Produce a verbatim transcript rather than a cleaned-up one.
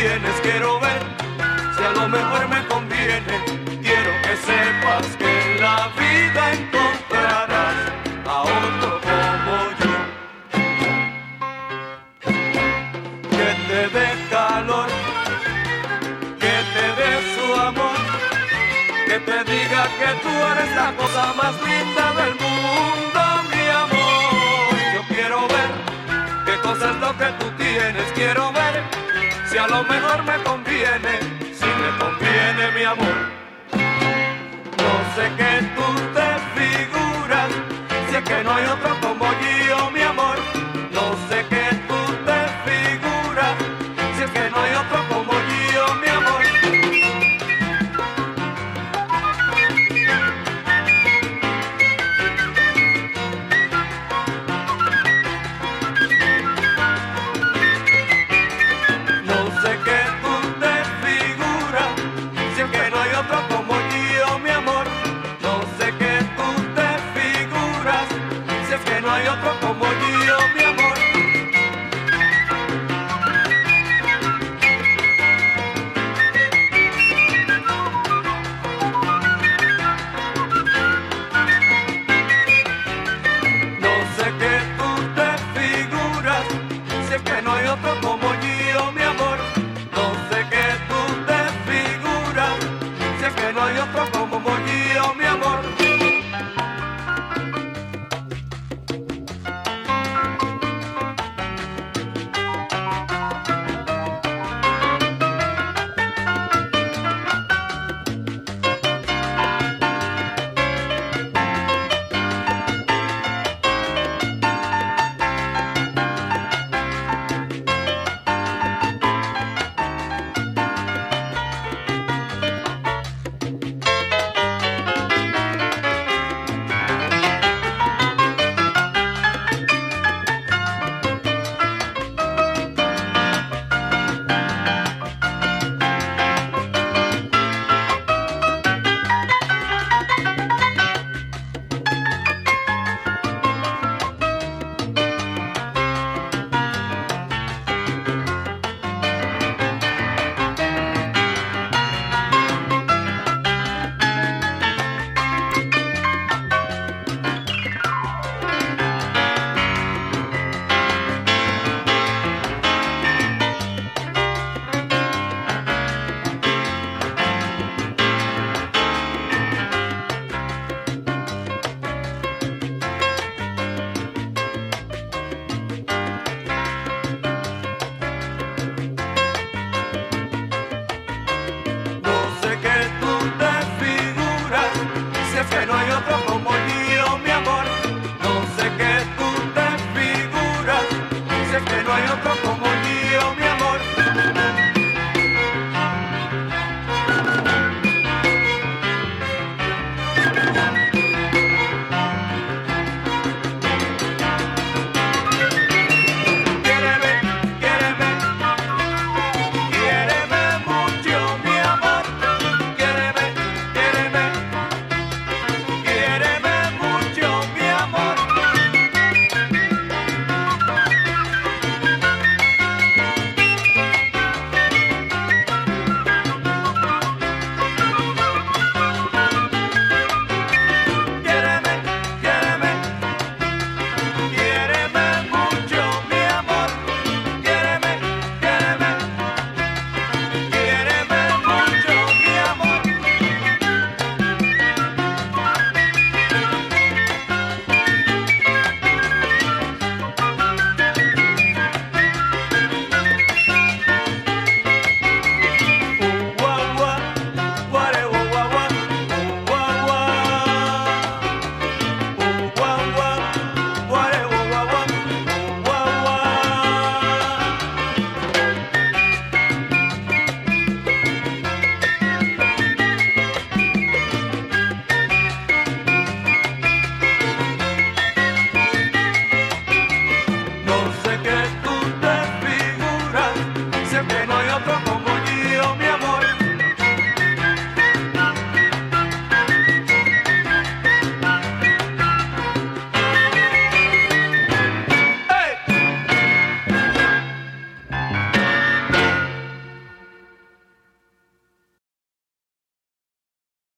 tienes, quiero ver si a lo mejor me conviene. Quiero que sepas que en la vida encontrarás a otro como yo, que te dé calor, que te dé su amor, que te diga que tú eres la cosa más linda del mundo, mi amor. Yo quiero ver qué cosa es lo que tú tienes, quiero ver si a lo mejor me conviene, si me conviene, mi amor. No sé qué tú te figuras, si es que no hay otro como yo, mi amor. No sé qué tú te figuras, si es que no hay otro como yo, mi amor. que no hay otro como